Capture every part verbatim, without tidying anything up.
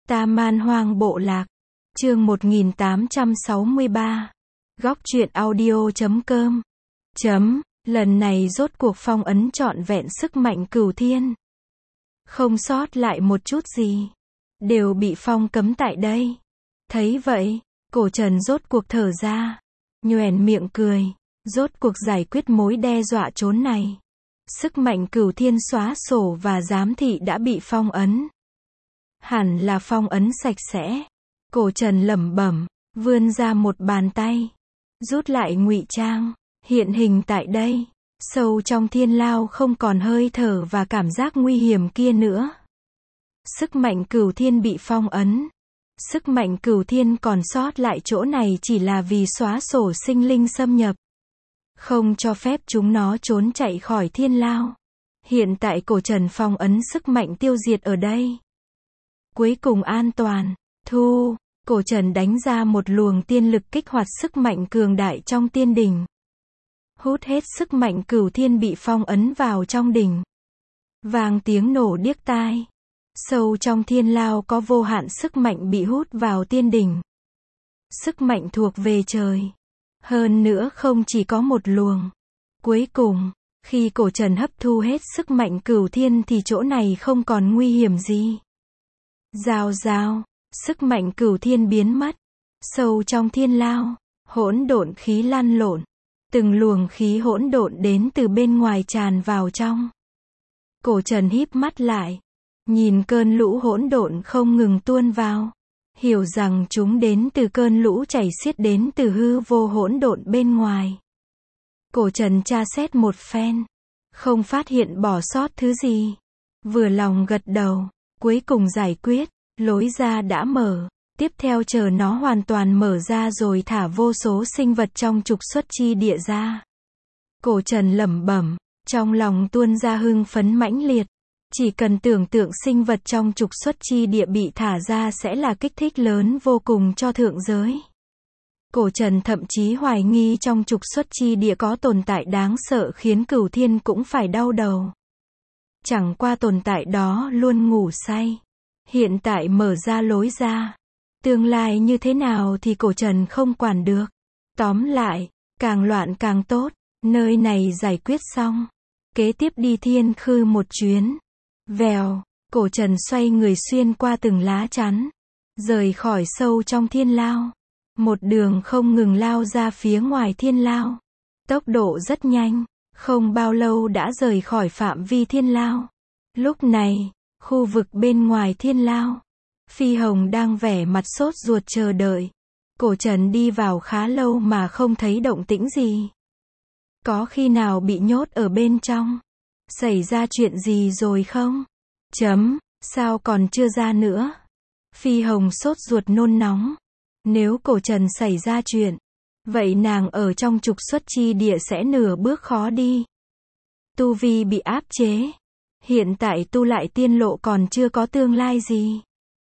Ta Man Hoang Bộ Lạc. Chương một nghìn tám trăm sáu mươi ba. Góc truyện audio chấm com. Chấm, lần này rốt cuộc phong ấn trọn vẹn sức mạnh cửu thiên. Không sót lại một chút gì. Đều bị phong cấm tại đây. Thấy vậy, Cổ Trần rốt cuộc thở ra. Nhoẻn miệng cười. Rốt cuộc giải quyết mối đe dọa trốn này. Sức mạnh cửu thiên xóa sổ và giám thị đã bị phong ấn. Hẳn là phong ấn sạch sẽ. Cổ Trần lẩm bẩm, vươn ra một bàn tay. Rút lại ngụy trang, hiện hình tại đây. Sâu trong thiên lao không còn hơi thở và cảm giác nguy hiểm kia nữa. Sức mạnh cửu thiên bị phong ấn. Sức mạnh cửu thiên còn sót lại chỗ này chỉ là vì xóa sổ sinh linh xâm nhập. Không cho phép chúng nó trốn chạy khỏi thiên lao. Hiện tại Cổ Trần phong ấn sức mạnh tiêu diệt ở đây. Cuối cùng an toàn. Thu, Cổ Trần đánh ra một luồng tiên lực kích hoạt sức mạnh cường đại trong tiên đỉnh. Hút hết sức mạnh cửu thiên bị phong ấn vào trong đỉnh. Vang tiếng nổ điếc tai. Sâu trong thiên lao có vô hạn sức mạnh bị hút vào tiên đỉnh. Sức mạnh thuộc về trời. Hơn nữa không chỉ có một luồng. Cuối cùng, khi Cổ Trần hấp thu hết sức mạnh cửu thiên thì chỗ này không còn nguy hiểm gì. Rào rào, sức mạnh cửu thiên biến mất. Sâu trong thiên lao, hỗn độn khí lăn lộn. Từng luồng khí hỗn độn đến từ bên ngoài tràn vào trong. Cổ Trần híp mắt lại, nhìn cơn lũ hỗn độn không ngừng tuôn vào, hiểu rằng chúng đến từ cơn lũ chảy xiết đến từ hư vô hỗn độn bên ngoài. Cổ Trần tra xét một phen, không phát hiện bỏ sót thứ gì. Vừa lòng gật đầu, cuối cùng giải quyết, lối ra đã mở, tiếp theo chờ nó hoàn toàn mở ra rồi thả vô số sinh vật trong trục xuất chi địa ra. Cổ Trần lẩm bẩm, trong lòng tuôn ra hưng phấn mãnh liệt. Chỉ cần tưởng tượng sinh vật trong trục xuất chi địa bị thả ra sẽ là kích thích lớn vô cùng cho thượng giới. Cổ Trần thậm chí hoài nghi trong trục xuất chi địa có tồn tại đáng sợ khiến cửu thiên cũng phải đau đầu. Chẳng qua tồn tại đó luôn ngủ say. Hiện tại mở ra lối ra. Tương lai như thế nào thì Cổ Trần không quản được. Tóm lại, càng loạn càng tốt. Nơi này giải quyết xong. Kế tiếp đi thiên khư một chuyến. Vèo, Cổ Trần xoay người xuyên qua từng lá chắn. Rời khỏi sâu trong thiên lao. Một đường không ngừng lao ra phía ngoài thiên lao. Tốc độ rất nhanh. Không bao lâu đã rời khỏi phạm vi thiên lao. Lúc này, khu vực bên ngoài thiên lao, Phi Hồng đang vẻ mặt sốt ruột chờ đợi. Cổ Trần đi vào khá lâu mà không thấy động tĩnh gì. Có khi nào bị nhốt ở bên trong? Xảy ra chuyện gì rồi không? Chấm, sao còn chưa ra nữa? Phi Hồng sốt ruột nôn nóng. Nếu Cổ Trần xảy ra chuyện, vậy nàng ở trong trục xuất chi địa sẽ nửa bước khó đi. Tu vi bị áp chế. Hiện tại tu lại tiên lộ còn chưa có tương lai gì.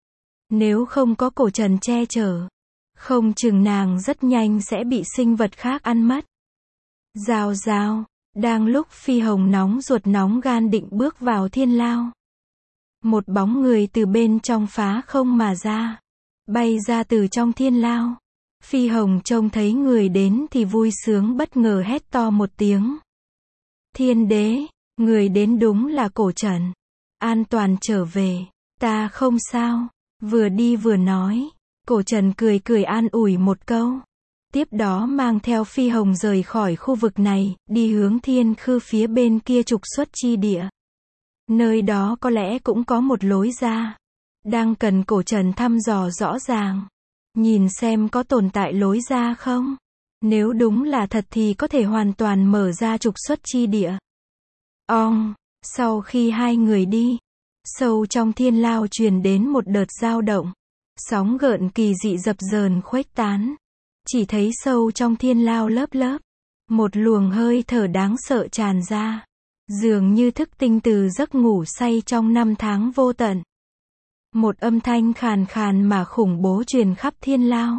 Nếu không có Cổ Trần che chở, không chừng nàng rất nhanh sẽ bị sinh vật khác ăn mất. Rào rào, đang lúc Phi Hồng nóng ruột nóng gan định bước vào thiên lao. Một bóng người từ bên trong phá không mà ra. Bay ra từ trong thiên lao. Phi Hồng trông thấy người đến thì vui sướng bất ngờ hét to một tiếng. Thiên đế, người đến đúng là Cổ Trần. An toàn trở về, ta không sao. Vừa đi vừa nói. Cổ Trần cười cười an ủi một câu. Tiếp đó mang theo Phi Hồng rời khỏi khu vực này, đi hướng thiên khư phía bên kia trục xuất chi địa. Nơi đó có lẽ cũng có một lối ra. Đang cần Cổ Trần thăm dò rõ ràng. Nhìn xem có tồn tại lối ra không. Nếu đúng là thật thì có thể hoàn toàn mở ra trục xuất chi địa. Ong, sau khi hai người đi, sâu trong thiên lao truyền đến một đợt dao động. Sóng gợn kỳ dị dập dờn khuếch tán. Chỉ thấy sâu trong thiên lao lớp lớp. Một luồng hơi thở đáng sợ tràn ra. Dường như thức tinh từ giấc ngủ say trong năm tháng vô tận. Một âm thanh khàn khàn mà khủng bố truyền khắp thiên lao.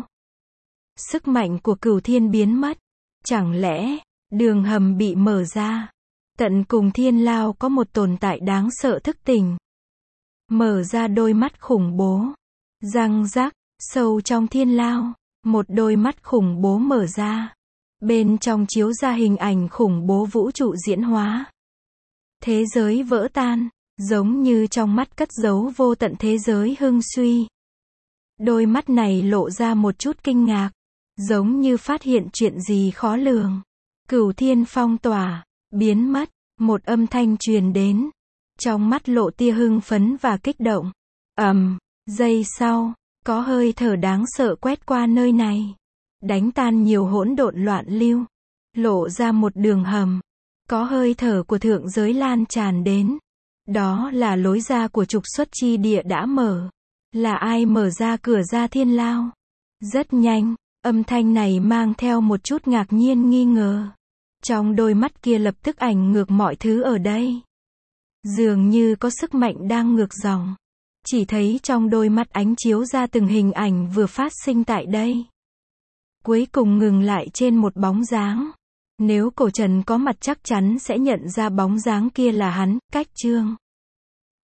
Sức mạnh của cửu thiên biến mất. Chẳng lẽ, đường hầm bị mở ra. Tận cùng thiên lao có một tồn tại đáng sợ thức tỉnh. Mở ra đôi mắt khủng bố. Răng rắc, sâu trong thiên lao, một đôi mắt khủng bố mở ra. Bên trong chiếu ra hình ảnh khủng bố vũ trụ diễn hóa. Thế giới vỡ tan, giống như trong mắt cất giấu vô tận thế giới hưng suy. Đôi mắt này lộ ra một chút kinh ngạc, giống như phát hiện chuyện gì khó lường. Cửu thiên phong tỏa, biến mất, một âm thanh truyền đến. Trong mắt lộ tia hưng phấn và kích động. Ầm, giây sau, có hơi thở đáng sợ quét qua nơi này. Đánh tan nhiều hỗn độn loạn lưu. Lộ ra một đường hầm. Có hơi thở của thượng giới lan tràn đến. Đó là lối ra của trục xuất chi địa đã mở. Là ai mở ra cửa ra thiên lao? Rất nhanh, âm thanh này mang theo một chút ngạc nhiên nghi ngờ. Trong đôi mắt kia lập tức ảnh ngược mọi thứ ở đây. Dường như có sức mạnh đang ngược dòng. Chỉ thấy trong đôi mắt ánh chiếu ra từng hình ảnh vừa phát sinh tại đây. Cuối cùng ngừng lại trên một bóng dáng. Nếu Cổ Trần có mặt chắc chắn sẽ nhận ra bóng dáng kia là hắn, Cách Trương.